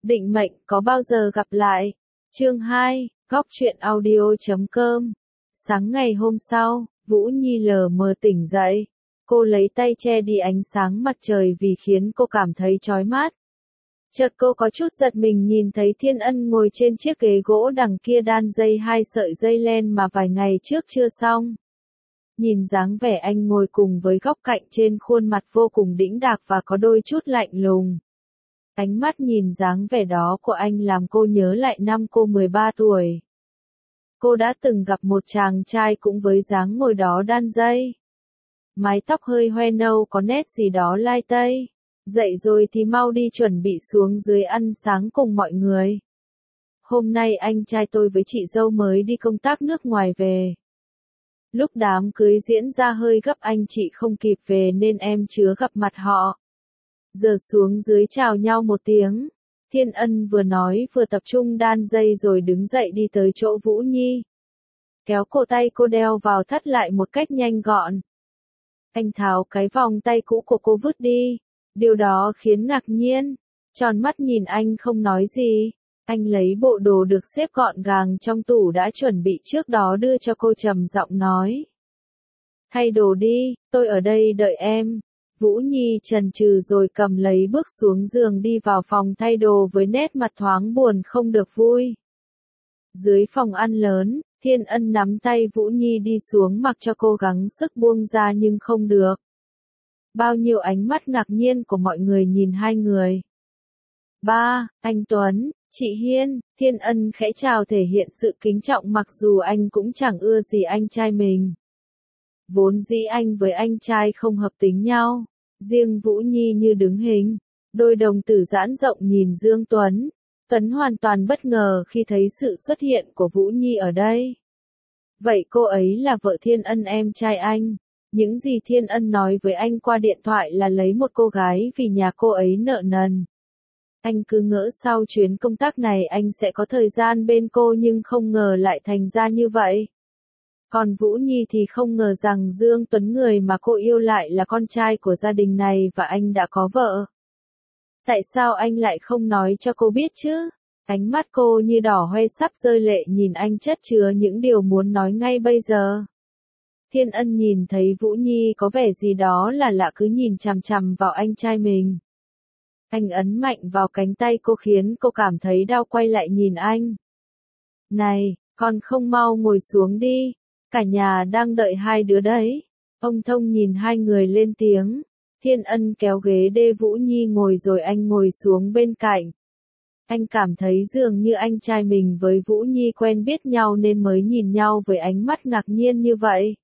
Định mệnh có bao giờ gặp lại. Chương 2, Góc truyện audio.com. Sáng ngày hôm sau, Vũ Nhi lờ mờ tỉnh dậy. Cô lấy tay che đi ánh sáng mặt trời vì khiến cô cảm thấy chói mắt. Chợt cô có chút giật mình nhìn thấy Thiên Ân ngồi trên chiếc ghế gỗ đằng kia đan dây 2 sợi dây len mà vài ngày trước chưa xong. Nhìn dáng vẻ anh ngồi cùng với góc cạnh trên khuôn mặt vô cùng đĩnh đạc và có đôi chút lạnh lùng. Ánh mắt nhìn dáng vẻ đó của anh làm cô nhớ lại năm cô 13 tuổi. Cô đã từng gặp một chàng trai cũng với dáng ngồi đó đan dây. Mái tóc hơi hoe nâu có nét gì đó lai tây. Dậy rồi thì mau đi chuẩn bị xuống dưới ăn sáng cùng mọi người. Hôm nay anh trai tôi với chị dâu mới đi công tác nước ngoài về. Lúc đám cưới diễn ra hơi gấp anh chị không kịp về nên em chứa gặp mặt họ. Giờ xuống dưới chào nhau một tiếng. Thiên Ân vừa nói vừa tập trung đan dây rồi đứng dậy đi tới chỗ Vũ Nhi. Kéo cổ tay cô đeo vào thắt lại một cách nhanh gọn. Anh tháo cái vòng tay cũ của cô vứt đi. Điều đó khiến ngạc nhiên. Tròn mắt nhìn anh không nói gì. Anh lấy bộ đồ được xếp gọn gàng trong tủ đã chuẩn bị trước đó đưa cho cô trầm giọng nói. Thay đồ đi, tôi ở đây đợi em. Vũ Nhi chần chừ rồi cầm lấy bước xuống giường đi vào phòng thay đồ với nét mặt thoáng buồn không được vui. Dưới phòng ăn lớn, Thiên Ân nắm tay Vũ Nhi đi xuống mặc cho cô gắng sức buông ra nhưng không được. Bao nhiêu ánh mắt ngạc nhiên của mọi người nhìn hai người. Ba, anh Tuấn, chị Hiên, Thiên Ân khẽ chào thể hiện sự kính trọng mặc dù anh cũng chẳng ưa gì anh trai mình. Vốn dĩ anh với anh trai không hợp tính nhau, riêng Vũ Nhi như đứng hình, đôi đồng tử giãn rộng nhìn Dương Tuấn. Tuấn hoàn toàn bất ngờ khi thấy sự xuất hiện của Vũ Nhi ở đây. Vậy cô ấy là vợ Thiên Ân em trai anh. Những gì Thiên Ân nói với anh qua điện thoại là lấy một cô gái vì nhà cô ấy nợ nần. Anh cứ ngỡ sau chuyến công tác này anh sẽ có thời gian bên cô nhưng không ngờ lại thành ra như vậy. Còn Vũ Nhi thì không ngờ rằng Dương Tuấn người mà cô yêu lại là con trai của gia đình này và anh đã có vợ. Tại sao anh lại không nói cho cô biết chứ? Ánh mắt cô như đỏ hoe sắp rơi lệ nhìn anh chất chứa những điều muốn nói ngay bây giờ. Thiên Ân nhìn thấy Vũ Nhi có vẻ gì đó là lạ cứ nhìn chằm chằm vào anh trai mình. Anh ấn mạnh vào cánh tay cô khiến cô cảm thấy đau quay lại nhìn anh. Này, con không mau ngồi xuống đi, cả nhà đang đợi hai đứa đấy. Ông Thông nhìn hai người lên tiếng. Thiên Ân kéo ghế để Vũ Nhi ngồi rồi anh ngồi xuống bên cạnh. Anh cảm thấy dường như anh trai mình với Vũ Nhi quen biết nhau nên mới nhìn nhau với ánh mắt ngạc nhiên như vậy.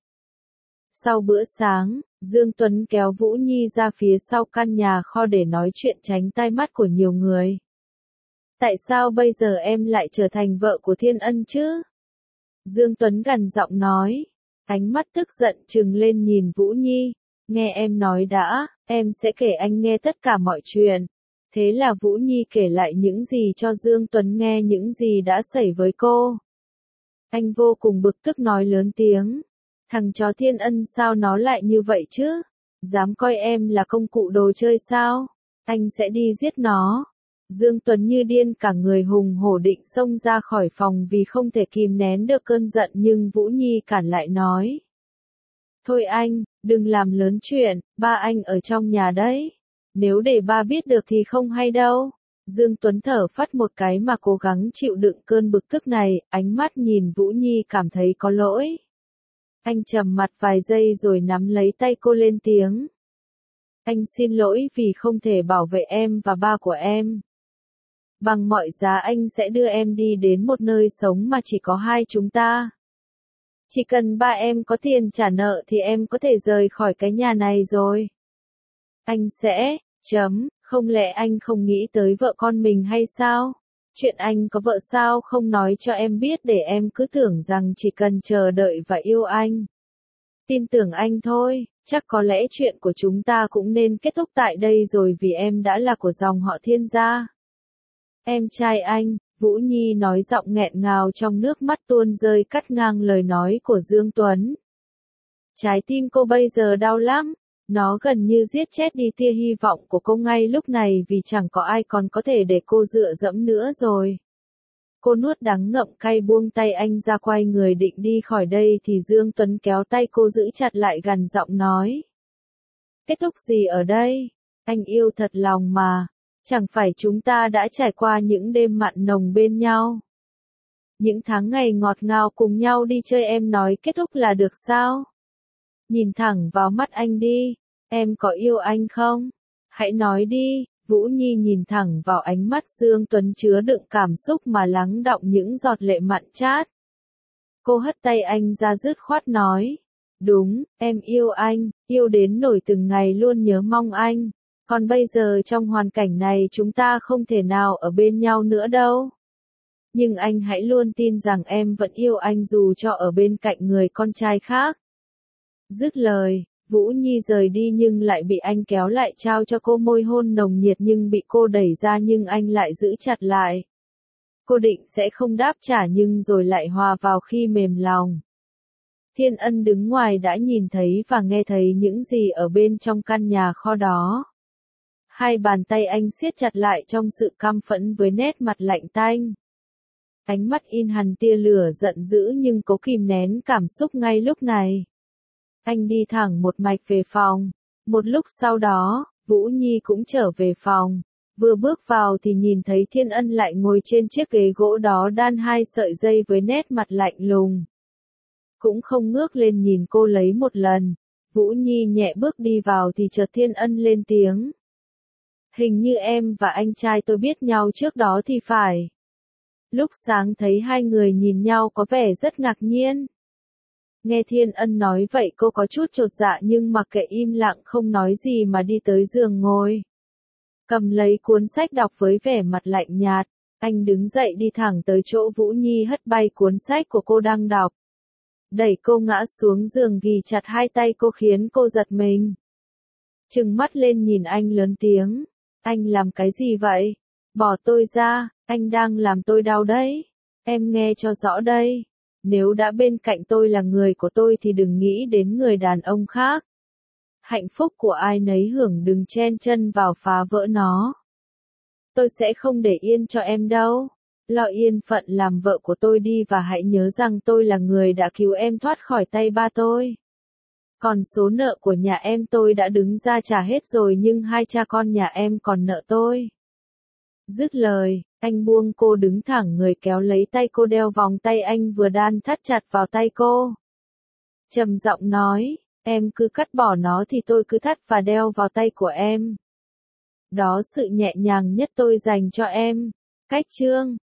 Sau bữa sáng, Dương Tuấn kéo Vũ Nhi ra phía sau căn nhà kho để nói chuyện tránh tai mắt của nhiều người. Tại sao bây giờ em lại trở thành vợ của Thiên Ân chứ? Dương Tuấn gằn giọng nói. Ánh mắt tức giận trừng lên nhìn Vũ Nhi. Nghe em nói đã, em sẽ kể anh nghe tất cả mọi chuyện. Thế là Vũ Nhi kể lại những gì cho Dương Tuấn nghe những gì đã xảy với cô. Anh vô cùng bực tức nói lớn tiếng. Thằng chó Thiên Ân sao nó lại như vậy chứ? Dám coi em là công cụ đồ chơi sao? Anh sẽ đi giết nó. Dương Tuấn như điên cả người hùng hổ định xông ra khỏi phòng vì không thể kìm nén được cơn giận nhưng Vũ Nhi cản lại nói. Thôi anh, đừng làm lớn chuyện, ba anh ở trong nhà đấy. Nếu để ba biết được thì không hay đâu. Dương Tuấn thở phắt một cái mà cố gắng chịu đựng cơn bực tức này, ánh mắt nhìn Vũ Nhi cảm thấy có lỗi. Anh trầm mặt vài giây rồi nắm lấy tay cô lên tiếng. Anh xin lỗi vì không thể bảo vệ em và ba của em. Bằng mọi giá anh sẽ đưa em đi đến một nơi sống mà chỉ có hai chúng ta. Chỉ cần ba em có tiền trả nợ thì em có thể rời khỏi cái nhà này rồi. Anh sẽ, không lẽ anh không nghĩ tới vợ con mình hay sao? Chuyện anh có vợ sao không nói cho em biết để em cứ tưởng rằng chỉ cần chờ đợi và yêu anh. Tin tưởng anh thôi, chắc có lẽ chuyện của chúng ta cũng nên kết thúc tại đây rồi vì em đã là của dòng họ Thiên gia. Em trai anh, Vũ Nhi nói giọng nghẹn ngào trong nước mắt tuôn rơi cắt ngang lời nói của Dương Tuấn. Trái tim cô bây giờ đau lắm, Nó gần như giết chết đi tia hy vọng của cô ngay lúc này vì chẳng có ai còn có thể để cô dựa dẫm nữa rồi. Cô nuốt đắng ngậm cay buông tay anh ra quay người định đi khỏi đây thì Dương Tuấn kéo tay cô giữ chặt lại gằn giọng nói. Kết thúc gì ở đây? Anh yêu thật lòng mà. Chẳng phải chúng ta đã trải qua những đêm mặn nồng bên nhau. Những tháng ngày ngọt ngào cùng nhau đi chơi, em nói kết thúc là được sao? Nhìn thẳng vào mắt anh đi. Em có yêu anh không? Hãy nói đi. Vũ Nhi nhìn thẳng vào ánh mắt Dương Tuấn chứa đựng cảm xúc mà lắng đọng những giọt lệ mặn chát. Cô hất tay anh ra dứt khoát nói. Đúng, em yêu anh, yêu đến nỗi từng ngày luôn nhớ mong anh. Còn bây giờ trong hoàn cảnh này chúng ta không thể nào ở bên nhau nữa đâu. Nhưng anh hãy luôn tin rằng em vẫn yêu anh dù cho ở bên cạnh người con trai khác. Dứt lời, Vũ Nhi rời đi nhưng lại bị anh kéo lại trao cho cô môi hôn nồng nhiệt nhưng bị cô đẩy ra nhưng anh lại giữ chặt lại. Cô định sẽ không đáp trả nhưng rồi lại hòa vào khi mềm lòng. Thiên Ân đứng ngoài đã nhìn thấy và nghe thấy những gì ở bên trong căn nhà kho đó. Hai bàn tay anh siết chặt lại trong sự căm phẫn với nét mặt lạnh tanh. Ánh mắt in hằn tia lửa giận dữ nhưng cố kìm nén cảm xúc ngay lúc này. Anh đi thẳng một mạch về phòng. Một lúc sau đó, Vũ Nhi cũng trở về phòng. Vừa bước vào thì nhìn thấy Thiên Ân lại ngồi trên chiếc ghế gỗ đó đan hai sợi dây với nét mặt lạnh lùng. Cũng không ngước lên nhìn cô lấy một lần. Vũ Nhi nhẹ bước đi vào thì chợt Thiên Ân lên tiếng. Hình như em và anh trai tôi biết nhau trước đó thì phải. Lúc sáng thấy hai người nhìn nhau có vẻ rất ngạc nhiên. Nghe Thiên Ân nói vậy cô có chút chột dạ nhưng mặc kệ im lặng không nói gì mà đi tới giường ngồi. Cầm lấy cuốn sách đọc với vẻ mặt lạnh nhạt. Anh đứng dậy đi thẳng tới chỗ Vũ Nhi hất bay cuốn sách của cô đang đọc. Đẩy cô ngã xuống giường ghì chặt hai tay cô khiến cô giật mình. Trừng mắt lên nhìn anh lớn tiếng. Anh làm cái gì vậy? Bỏ tôi ra, anh đang làm tôi đau đấy. Em nghe cho rõ đây. Nếu đã bên cạnh tôi là người của tôi thì đừng nghĩ đến người đàn ông khác. Hạnh phúc của ai nấy hưởng, đừng chen chân vào phá vỡ nó. Tôi sẽ không để yên cho em đâu. Lo yên phận làm vợ của tôi đi và hãy nhớ rằng tôi là người đã cứu em thoát khỏi tay ba tôi. Còn số nợ của nhà em tôi đã đứng ra trả hết rồi nhưng hai cha con nhà em còn nợ tôi. Dứt lời, anh buông cô đứng thẳng người kéo lấy tay cô đeo vòng tay anh vừa đan thắt chặt vào tay cô. Trầm giọng nói, em cứ cắt bỏ nó thì tôi cứ thắt và đeo vào tay của em. Đó sự nhẹ nhàng nhất tôi dành cho em. Cách chương